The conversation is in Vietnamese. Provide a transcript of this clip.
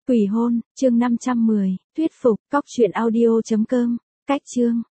Quỷ hôn, chương 510, thuyết phục, cóc truyện audio.com, cách chương.